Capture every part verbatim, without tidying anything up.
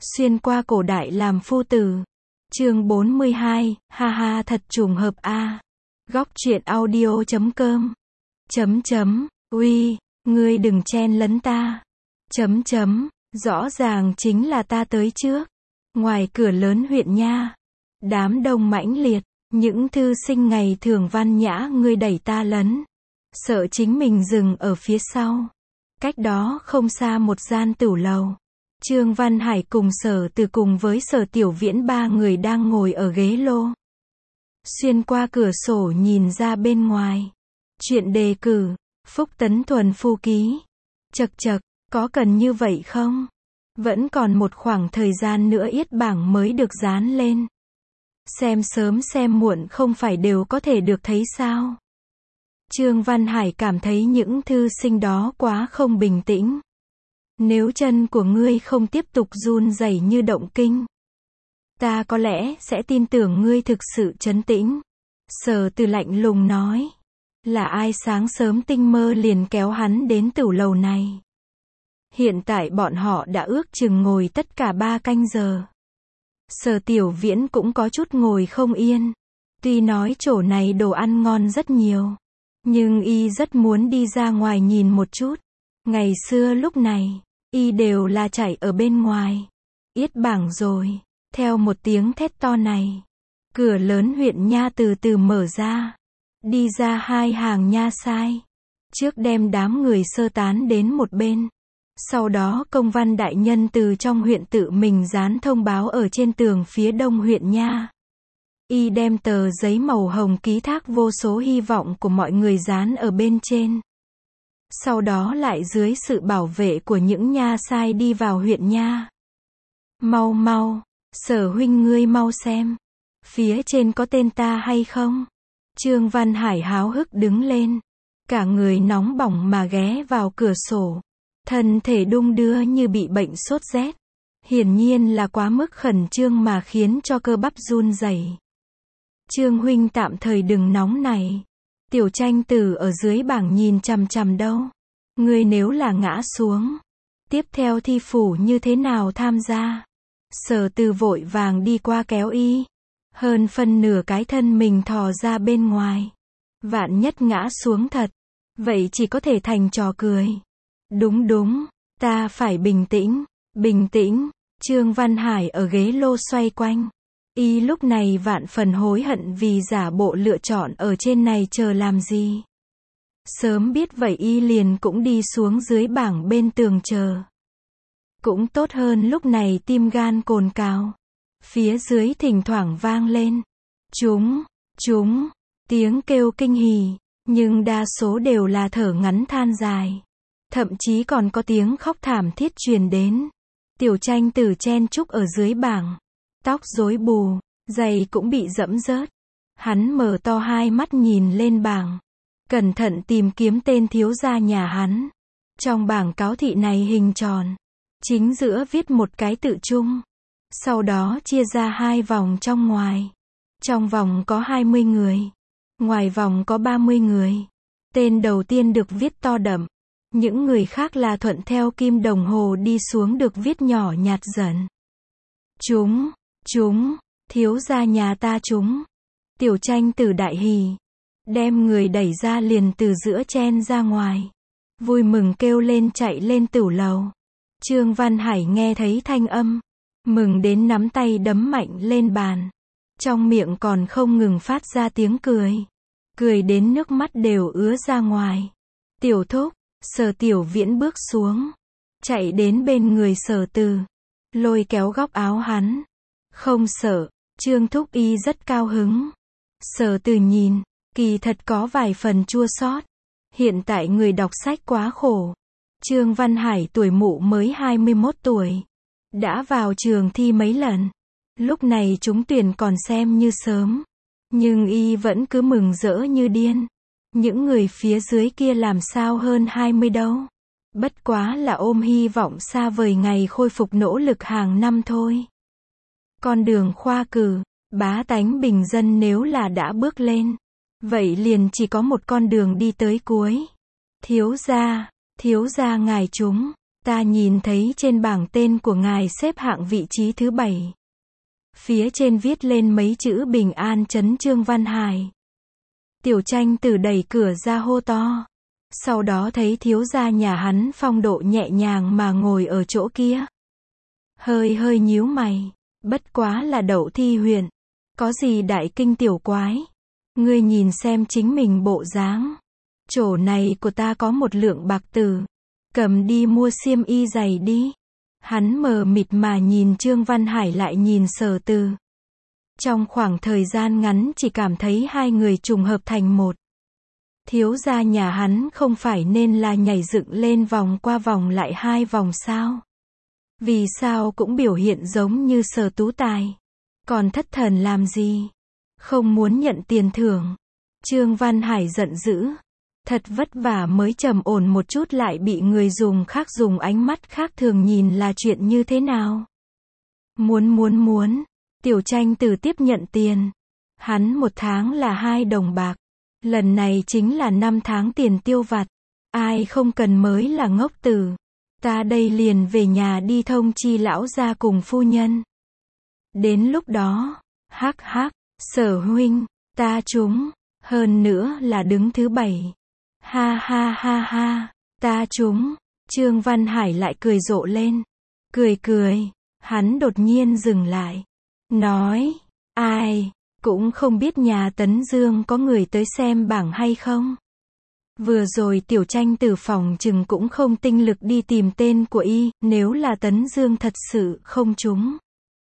Xuyên qua cổ đại làm phu tử. Chương bốn mươi hai, ha ha thật trùng hợp a. Góc truyện audio chấm com. Chấm chấm, uy, ngươi đừng chen lấn ta. Chấm chấm, rõ ràng chính là ta tới trước. Ngoài cửa lớn huyện nha, đám đông mãnh liệt, những thư sinh ngày thường văn nhã ngươi đẩy ta lấn. Sợ chính mình dừng ở phía sau. Cách đó không xa một gian tửu lầu. Trương Văn Hải cùng Sở Từ cùng với Sở Tiểu Viễn ba người đang ngồi ở ghế lô. Xuyên qua cửa sổ nhìn ra bên ngoài. Chuyện đề cử, Phúc Tấn Thuần phu ký. Chật chật, có cần như vậy không? Vẫn còn một khoảng thời gian nữa yết bảng mới được dán lên. Xem sớm xem muộn không phải đều có thể được thấy sao? Trương Văn Hải cảm thấy những thư sinh đó quá không bình tĩnh. Nếu chân của ngươi không tiếp tục run rẩy như động kinh, ta có lẽ sẽ tin tưởng ngươi thực sự trấn tĩnh. Sở Từ lạnh lùng nói. Là ai sáng sớm tinh mơ liền kéo hắn đến tửu lầu này? Hiện tại bọn họ đã ước chừng ngồi tất cả ba canh giờ. Sở Tiểu Viễn cũng có chút ngồi không yên. Tuy nói chỗ này đồ ăn ngon rất nhiều, nhưng y rất muốn đi ra ngoài nhìn một chút. Ngày xưa lúc này, y đều là chạy ở bên ngoài. Yết bảng rồi. Theo một tiếng thét to này, cửa lớn huyện nha từ từ mở ra. Đi ra hai hàng nha sai. Trước đem đám người sơ tán đến một bên. Sau đó công văn đại nhân từ trong huyện tự mình dán thông báo ở trên tường phía đông huyện nha. Y đem tờ giấy màu hồng ký thác vô số hy vọng của mọi người dán ở bên trên. Sau đó lại dưới sự bảo vệ của những nha sai đi vào huyện nha. Mau mau, Sở huynh ngươi mau xem. Phía trên có tên ta hay không? Trương Văn Hải háo hức đứng lên. Cả người nóng bỏng mà ghé vào cửa sổ. Thân thể đung đưa như bị bệnh sốt rét. Hiển nhiên là quá mức khẩn trương mà khiến cho cơ bắp run rẩy. Trương huynh tạm thời đừng nóng này. Tiểu Tranh Tử ở dưới bảng nhìn chằm chằm đâu. Ngươi nếu là ngã xuống, tiếp theo thi phủ như thế nào tham gia? Sở Từ vội vàng đi qua kéo y. Hơn phân nửa cái thân mình thò ra bên ngoài. Vạn nhất ngã xuống thật, vậy chỉ có thể thành trò cười. Đúng đúng, ta phải bình tĩnh, bình tĩnh. Trương Văn Hải ở ghế lô xoay quanh. Y lúc này vạn phần hối hận vì giả bộ lựa chọn ở trên này chờ làm gì. Sớm biết vậy y liền cũng đi xuống dưới bảng bên tường chờ. Cũng tốt hơn lúc này tim gan cồn cào. Phía dưới thỉnh thoảng vang lên. Chúng, chúng, tiếng kêu kinh hỉ, nhưng đa số đều là thở ngắn than dài. Thậm chí còn có tiếng khóc thảm thiết truyền đến. Tiểu Tranh Tử chen chúc ở dưới bảng. Tóc rối bù, giày cũng bị dẫm rớt. Hắn mở to hai mắt nhìn lên bảng. Cẩn thận tìm kiếm tên thiếu gia nhà hắn. Trong bảng cáo thị này hình tròn. Chính giữa viết một cái tự chung. Sau đó chia ra hai vòng trong ngoài. Trong vòng có hai mươi người. Ngoài vòng có ba mươi người. Tên đầu tiên được viết to đậm. Những người khác là thuận theo kim đồng hồ đi xuống được viết nhỏ nhạt dần. Chúng, chúng, thiếu gia nhà ta chúng. Tiểu Tranh Tử đại hỉ. Đem người đẩy ra liền từ giữa chen ra ngoài. Vui mừng kêu lên chạy lên tửu lầu. Trương Văn Hải nghe thấy thanh âm. Mừng đến nắm tay đấm mạnh lên bàn. Trong miệng còn không ngừng phát ra tiếng cười. Cười đến nước mắt đều ứa ra ngoài. Tiểu Thúc, Sở Tiểu Viễn bước xuống. Chạy đến bên người Sở Từ. Lôi kéo góc áo hắn. Không sợ, Trương Thúc y rất cao hứng. Sở Từ nhìn, kỳ thật có vài phần chua xót. Hiện tại người đọc sách quá khổ. Trương Văn Hải tuổi mụ mới hai mươi mốt tuổi. Đã vào trường thi mấy lần. Lúc này trúng tuyển còn xem như sớm. Nhưng y vẫn cứ mừng rỡ như điên. Những người phía dưới kia làm sao hơn hai mươi đâu. Bất quá là ôm hy vọng xa vời ngày khôi phục nỗ lực hàng năm thôi. Con đường khoa cử, bá tánh bình dân nếu là đã bước lên, vậy liền chỉ có một con đường đi tới cuối. Thiếu gia, thiếu gia ngài chúng. Ta nhìn thấy trên bảng tên của ngài xếp hạng vị trí thứ bảy. Phía trên viết lên mấy chữ bình an trấn Trương Văn Hải. Tiểu Tranh Tử đẩy cửa ra hô to. Sau đó thấy thiếu gia nhà hắn phong độ nhẹ nhàng mà ngồi ở chỗ kia. Hơi hơi nhíu mày. Bất quá là Đậu Thi huyện. Có gì đại kinh tiểu quái. Ngươi nhìn xem chính mình bộ dáng. Chỗ này của ta có một lượng bạc tử. Cầm đi mua xiêm y giày đi. Hắn mờ mịt mà nhìn Trương Văn Hải lại nhìn Sở Từ. Trong khoảng thời gian ngắn chỉ cảm thấy hai người trùng hợp thành một. Thiếu gia nhà hắn không phải nên là nhảy dựng lên vòng qua vòng lại hai vòng sao? Vì sao cũng biểu hiện giống như Sở Tú Tài? Còn thất thần làm gì? Không muốn nhận tiền thưởng. Trương Văn Hải giận dữ. Thật vất vả mới trầm ổn một chút lại bị người dùng khác dùng ánh mắt khác thường nhìn là chuyện như thế nào? Muốn muốn muốn. Tiểu Tranh Tử tiếp nhận tiền. Hắn một tháng là hai đồng bạc. Lần này chính là năm tháng tiền tiêu vặt. Ai không cần mới là ngốc tử. Ta đây liền về nhà đi thông chi lão gia cùng phu nhân. Đến lúc đó, hắc hắc, Sở huynh, ta trúng, hơn nữa là đứng thứ bảy. Ha ha ha ha, ta trúng. Trương Văn Hải lại cười rộ lên. Cười cười, hắn đột nhiên dừng lại. Nói, ai, cũng không biết nhà Tấn Dương có người tới xem bảng hay không. Vừa rồi Tiểu Tranh Tử phòng chừng cũng không tinh lực đi tìm tên của y, nếu là Tấn Dương thật sự không trúng.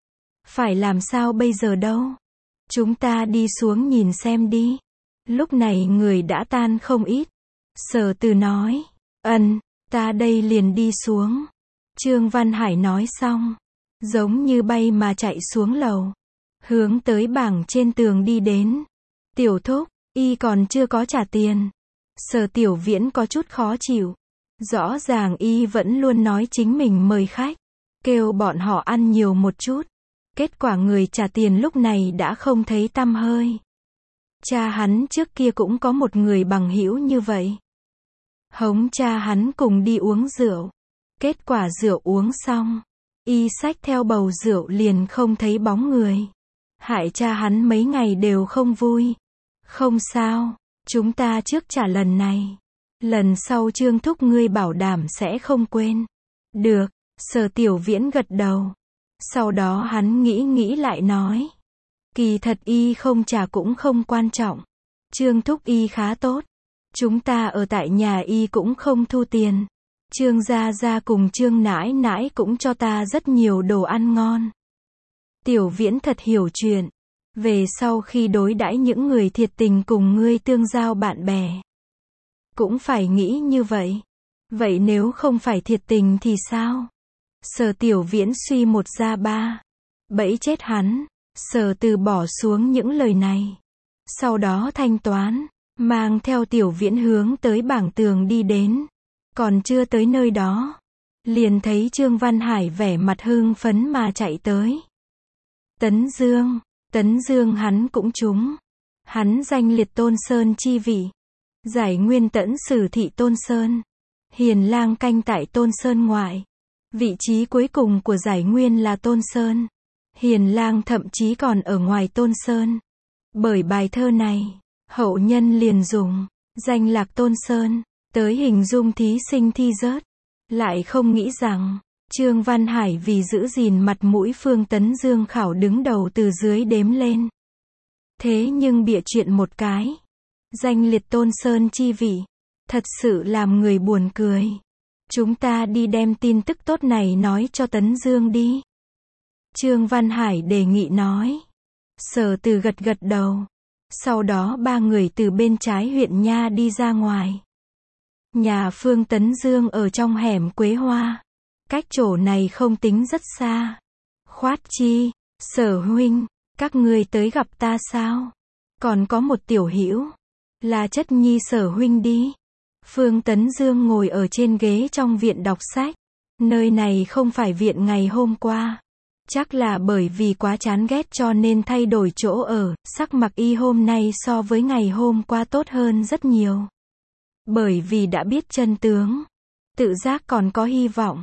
Phải làm sao bây giờ đâu? Chúng ta đi xuống nhìn xem đi. Lúc này người đã tan không ít. Sở Từ nói, ân, ta đây liền đi xuống. Trương Văn Hải nói xong, giống như bay mà chạy xuống lầu, hướng tới bảng trên tường đi đến. Tiểu Thúc, y còn chưa có trả tiền. Sở Tiểu Viễn có chút khó chịu. Rõ ràng y vẫn luôn nói chính mình mời khách, kêu bọn họ ăn nhiều một chút. Kết quả người trả tiền lúc này đã không thấy tăm hơi. Cha hắn trước kia cũng có một người bằng hữu như vậy. Hống cha hắn cùng đi uống rượu. Kết quả rượu uống xong, y xách theo bầu rượu liền không thấy bóng người. Hại cha hắn mấy ngày đều không vui. Không sao, chúng ta trước trả lần này. Lần sau Trương Thúc ngươi bảo đảm sẽ không quên. Được, Sở Tiểu Viễn gật đầu. Sau đó hắn nghĩ nghĩ lại nói. Kỳ thật y không trả cũng không quan trọng. Trương Thúc y khá tốt. Chúng ta ở tại nhà y cũng không thu tiền. Trương gia gia cùng Trương nãi nãi cũng cho ta rất nhiều đồ ăn ngon. Tiểu Viễn thật hiểu chuyện. Về sau khi đối đãi những người thiệt tình cùng ngươi tương giao bạn bè, cũng phải nghĩ như vậy. Vậy nếu không phải thiệt tình thì sao? Sở Tiểu Viễn suy một ra ba. Bẫy chết hắn. Sở Từ bỏ xuống những lời này. Sau đó thanh toán, mang theo Tiểu Viễn hướng tới bảng tường đi đến. Còn chưa tới nơi đó, liền thấy Trương Văn Hải vẻ mặt hưng phấn mà chạy tới. Tấn Dương, Tấn Dương hắn cũng trúng. Hắn danh liệt Tôn Sơn chi vị. Giải nguyên tẫn sử thị Tôn Sơn. Hiền lang canh tại Tôn Sơn ngoại. Vị trí cuối cùng của giải nguyên là Tôn Sơn. Hiền lang thậm chí còn ở ngoài Tôn Sơn. Bởi bài thơ này, hậu nhân liền dùng danh lạc Tôn Sơn tới hình dung thí sinh thi rớt. Lại không nghĩ rằng Trương Văn Hải vì giữ gìn mặt mũi Phương Tấn Dương khảo đứng đầu từ dưới đếm lên. Thế nhưng bịa chuyện một cái. Danh liệt Tôn Sơn chi vị. Thật sự làm người buồn cười. Chúng ta đi đem tin tức tốt này nói cho Tấn Dương đi. Trương Văn Hải đề nghị nói. Sở Từ gật gật đầu. Sau đó ba người từ bên trái huyện nha đi ra ngoài. Nhà Phương Tấn Dương ở trong hẻm Quế Hoa. Cách chỗ này không tính rất xa. Khoát chi, Sở huynh, các ngươi tới gặp ta sao? Còn có một tiểu hữu, là chất nhi Sở huynh đi. Phương Tấn Dương ngồi ở trên ghế trong viện đọc sách. Nơi này không phải viện ngày hôm qua. Chắc là bởi vì quá chán ghét cho nên thay đổi chỗ ở, sắc mặt y hôm nay so với ngày hôm qua tốt hơn rất nhiều. Bởi vì đã biết chân tướng, tự giác còn có hy vọng.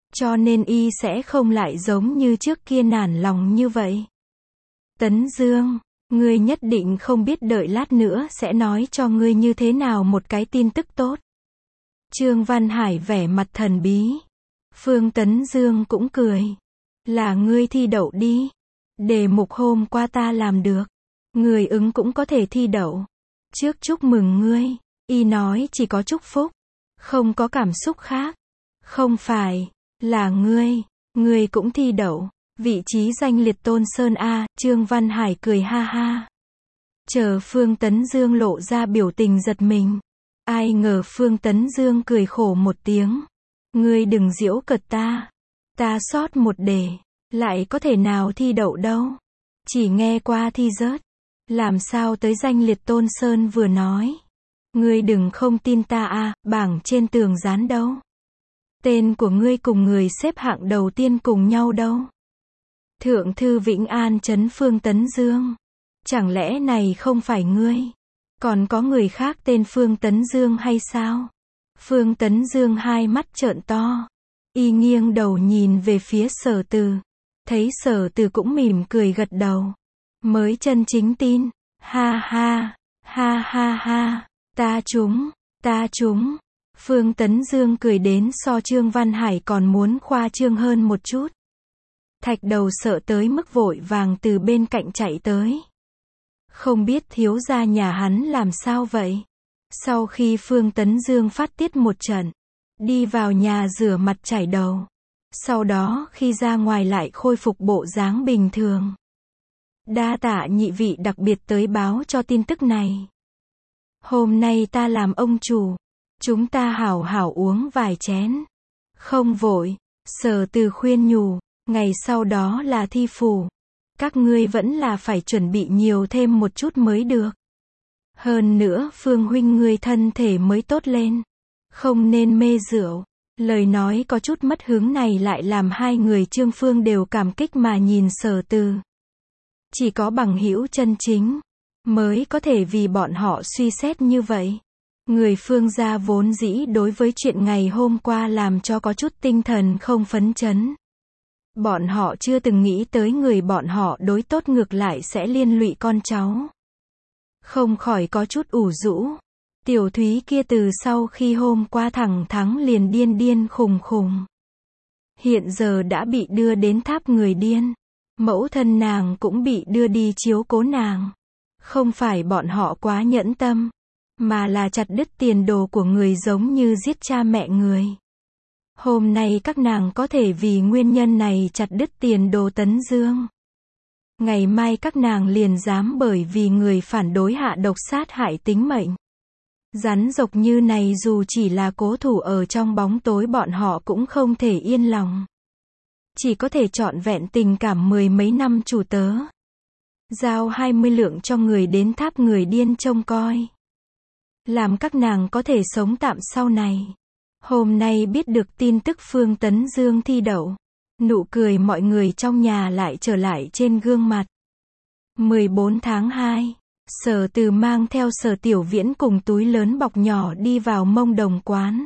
Cho nên y sẽ không lại giống như trước kia nản lòng như vậy. Tấn Dương, ngươi nhất định không biết đợi lát nữa sẽ nói cho ngươi như thế nào một cái tin tức tốt. Trương Văn Hải vẻ mặt thần bí. Phương Tấn Dương cũng cười. Là ngươi thi đậu đi. Đề mục hôm qua ta làm được. Người ứng cũng có thể thi đậu. Trước chúc mừng ngươi. Y nói chỉ có chúc phúc. Không có cảm xúc khác. Không phải. Là ngươi. Ngươi cũng thi đậu. Vị trí danh liệt Tôn Sơn A. Trương Văn Hải cười ha ha. Chờ Phương Tấn Dương lộ ra biểu tình giật mình. Ai ngờ Phương Tấn Dương cười khổ một tiếng. Ngươi đừng giễu cợt ta. Ta sót một đề. Lại có thể nào thi đậu đâu. Chỉ nghe qua thi rớt. Làm sao tới danh liệt Tôn Sơn vừa nói. Ngươi đừng không tin ta a, bảng trên tường dán đâu. Tên của ngươi cùng người xếp hạng đầu tiên cùng nhau đâu. Thượng thư Vĩnh An trấn Phương Tấn Dương. Chẳng lẽ này không phải ngươi? Còn có người khác tên Phương Tấn Dương hay sao? Phương Tấn Dương hai mắt trợn to. Y nghiêng đầu nhìn về phía Sở Từ. Thấy Sở Từ cũng mỉm cười gật đầu. Mới chân chính tin. Ha ha, ha ha ha, ta trúng, ta trúng. Phương Tấn Dương cười đến so Trương Văn Hải còn muốn khoa trương hơn một chút. Thạch Đầu sợ tới mức vội vàng từ bên cạnh chạy tới. Không biết thiếu gia nhà hắn làm sao vậy? Sau khi Phương Tấn Dương phát tiết một trận, đi vào nhà rửa mặt chải đầu. Sau đó khi ra ngoài lại khôi phục bộ dáng bình thường. Đa tạ nhị vị đặc biệt tới báo cho tin tức này. Hôm nay ta làm ông chủ. Chúng ta hảo hảo uống vài chén. Không vội. Sở Từ khuyên nhủ. Ngày sau đó là thi phủ. Các ngươi vẫn là phải chuẩn bị nhiều thêm một chút mới được. Hơn nữa Phương huynh ngươi thân thể mới tốt lên. Không nên mê rượu. Lời nói có chút mất hứng này lại làm hai người Trương Phương đều cảm kích mà nhìn Sở Từ. Chỉ có bằng hữu chân chính mới có thể vì bọn họ suy xét như vậy. Người Phương gia vốn dĩ đối với chuyện ngày hôm qua làm cho có chút tinh thần không phấn chấn. Bọn họ chưa từng nghĩ tới người bọn họ đối tốt ngược lại sẽ liên lụy con cháu. Không khỏi có chút ủ rũ. Tiểu Thúy kia từ sau khi hôm qua thẳng thắng liền điên điên khùng khùng. Hiện giờ đã bị đưa đến tháp người điên. Mẫu thân nàng cũng bị đưa đi chiếu cố nàng. Không phải bọn họ quá nhẫn tâm, mà là chặt đứt tiền đồ của người giống như giết cha mẹ người. Hôm nay các nàng có thể vì nguyên nhân này chặt đứt tiền đồ Tấn Dương. Ngày mai các nàng liền dám bởi vì người phản đối hạ độc sát hại tính mệnh. Rắn rộc như này dù chỉ là cố thủ ở trong bóng tối bọn họ cũng không thể yên lòng. Chỉ có thể trọn vẹn tình cảm mười mấy năm chủ tớ. Giao hai mươi lượng cho người đến tháp người điên trông coi. Làm các nàng có thể sống tạm sau này. Hôm nay biết được tin tức Phương Tấn Dương thi đậu. Nụ cười mọi người trong nhà lại trở lại trên gương mặt. mười bốn tháng hai. Sở Từ mang theo Sở Tiểu Viễn cùng túi lớn bọc nhỏ đi vào Mông Đồng quán.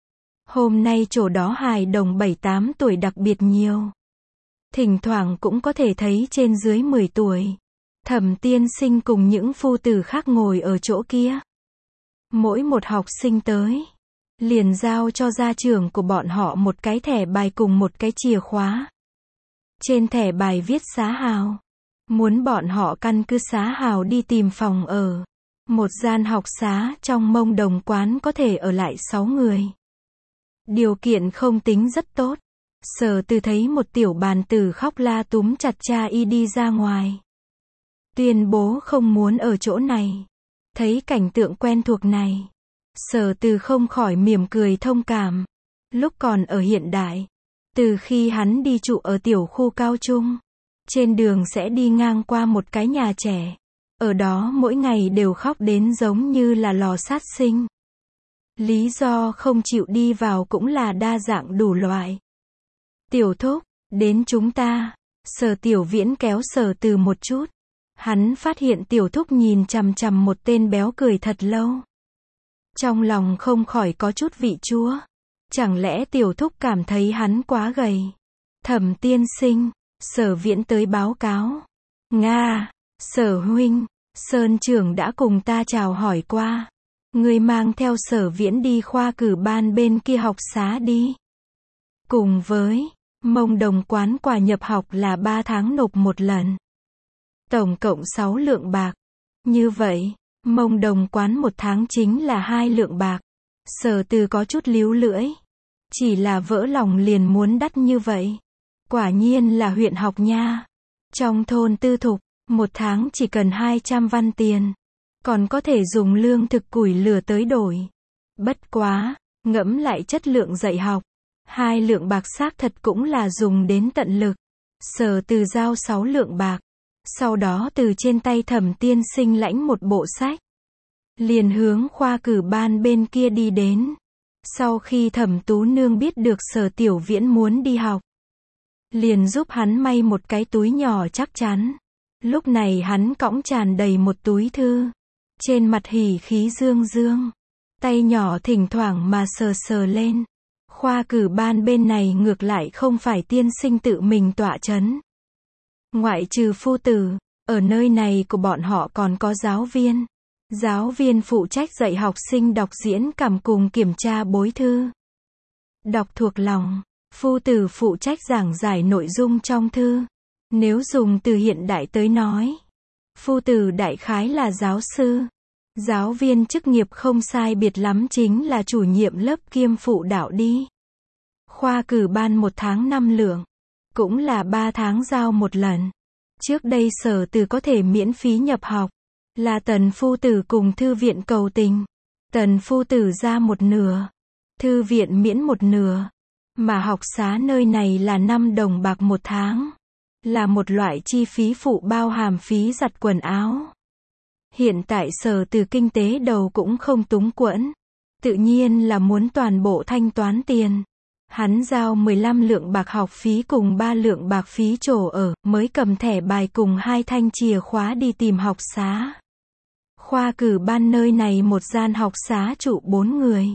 Hôm nay chỗ đó hài đồng bảy tám tuổi đặc biệt nhiều. Thỉnh thoảng cũng có thể thấy trên dưới mười tuổi. Thẩm tiên sinh cùng những phu tử khác ngồi ở chỗ kia. Mỗi một học sinh tới, liền giao cho gia trưởng của bọn họ một cái thẻ bài cùng một cái chìa khóa. Trên thẻ bài viết xá hào. Muốn bọn họ căn cứ xá hào đi tìm phòng ở. Một gian học xá trong Mông Đồng quán có thể ở lại sáu người. Điều kiện không tính rất tốt. Sở Từ thấy một tiểu bàn tử khóc la túm chặt cha y đi ra ngoài. Tuyên bố không muốn ở chỗ này. Thấy cảnh tượng quen thuộc này. Sở Từ không khỏi mỉm cười thông cảm. Lúc còn ở hiện đại. Từ khi hắn đi trụ ở tiểu khu cao trung. Trên đường sẽ đi ngang qua một cái nhà trẻ. Ở đó mỗi ngày đều khóc đến giống như là lò sát sinh. Lý do không chịu đi vào cũng là đa dạng đủ loại. Tiểu thúc, đến chúng ta. Sở Tiểu Viễn kéo Sở Từ một chút. Hắn phát hiện tiểu thúc nhìn chằm chằm một tên béo cười thật lâu. Trong lòng không khỏi có chút vị chua. Chẳng lẽ tiểu thúc cảm thấy hắn quá gầy? Thẩm tiên sinh, Sở Viễn tới báo cáo. Nga, Sở huynh, Sơn trưởng đã cùng ta chào hỏi qua. Ngươi mang theo Sở Viễn đi khoa cử ban bên kia học xá đi. Cùng với Mông Đồng quán quà nhập học là ba tháng nộp một lần. Tổng cộng sáu lượng bạc. Như vậy, Mông Đồng quán một tháng chính là hai lượng bạc. Sở Từ có chút líu lưỡi. Chỉ là vỡ lòng liền muốn đắt như vậy. Quả nhiên là huyện học nha. Trong thôn tư thục, một tháng chỉ cần hai trăm văn tiền. Còn có thể dùng lương thực củi lửa tới đổi. Bất quá, ngẫm lại chất lượng dạy học. Hai lượng bạc xác thật cũng là dùng đến tận lực. Sở Từ giao sáu lượng bạc. Sau đó từ trên tay Thẩm tiên sinh lãnh một bộ sách. Liền hướng khoa cử ban bên kia đi đến. Sau khi Thẩm Tú Nương biết được Sở Tiểu Viễn muốn đi học, liền giúp hắn may một cái túi nhỏ chắc chắn. Lúc này hắn cõng tràn đầy một túi thư. Trên mặt hỉ khí dương dương. Tay nhỏ thỉnh thoảng mà sờ sờ lên. Khoa cử ban bên này ngược lại không phải tiên sinh tự mình tọa chấn. Ngoại trừ phu tử, ở nơi này của bọn họ còn có giáo viên. Giáo viên phụ trách dạy học sinh đọc diễn cảm cùng kiểm tra bối thư. Đọc thuộc lòng. Phu tử phụ trách giảng giải nội dung trong thư. Nếu dùng từ hiện đại tới nói, phu tử đại khái là giáo sư. Giáo viên chức nghiệp không sai biệt lắm chính là chủ nhiệm lớp kiêm phụ đạo đi. Khoa cử ban một tháng năm lượng. Cũng là ba tháng giao một lần. Trước đây Sở Từ có thể miễn phí nhập học. Là Tần phu tử cùng thư viện cầu tình. Tần phu tử ra một nửa. Thư viện miễn một nửa. Mà học xá nơi này là năm đồng bạc một tháng. Là một loại chi phí phụ bao hàm phí giặt quần áo. Hiện tại Sở Từ kinh tế đầu cũng không túng quẫn. Tự nhiên là muốn toàn bộ thanh toán tiền. Hắn giao mười lăm lượng bạc học phí cùng ba lượng bạc phí chỗ ở, mới cầm thẻ bài cùng hai thanh chìa khóa đi tìm học xá. Khoa cử ban nơi này một gian học xá trụ bốn người.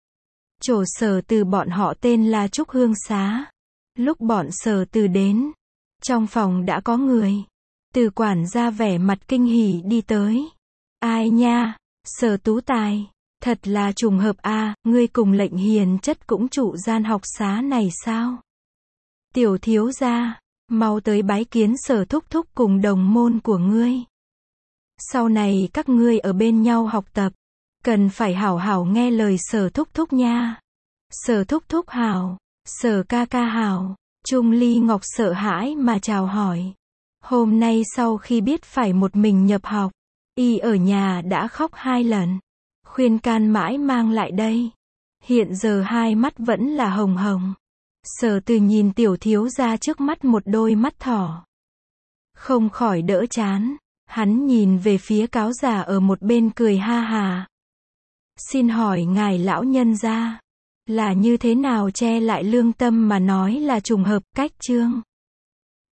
Chỗ Sở Từ bọn họ tên là Trúc Hương Xá. Lúc bọn Sở Từ đến, trong phòng đã có người. Từ quản gia vẻ mặt kinh hỉ đi tới. Ai nha, Sở Tú Tài. Thật là trùng hợp a, à, ngươi cùng lệnh hiền chất cũng trụ gian học xá này sao? Tiểu thiếu gia, mau tới bái kiến Sở thúc thúc cùng đồng môn của ngươi. Sau này các ngươi ở bên nhau học tập, cần phải hảo hảo nghe lời Sở thúc thúc nha. Sở thúc thúc hảo, Sở ca ca hảo. Trung Ly Ngọc sợ hãi mà chào hỏi. Hôm nay sau khi biết phải một mình nhập học, y ở nhà đã khóc hai lần. Khuyên can mãi mang lại đây. Hiện giờ hai mắt vẫn là hồng hồng. Sở Từ nhìn tiểu thiếu gia trước mắt một đôi mắt thỏ. Không khỏi đỡ chán. Hắn nhìn về phía cáo già ở một bên cười ha hà. Xin hỏi ngài lão nhân gia, là như thế nào che lại lương tâm mà nói là trùng hợp cách chương.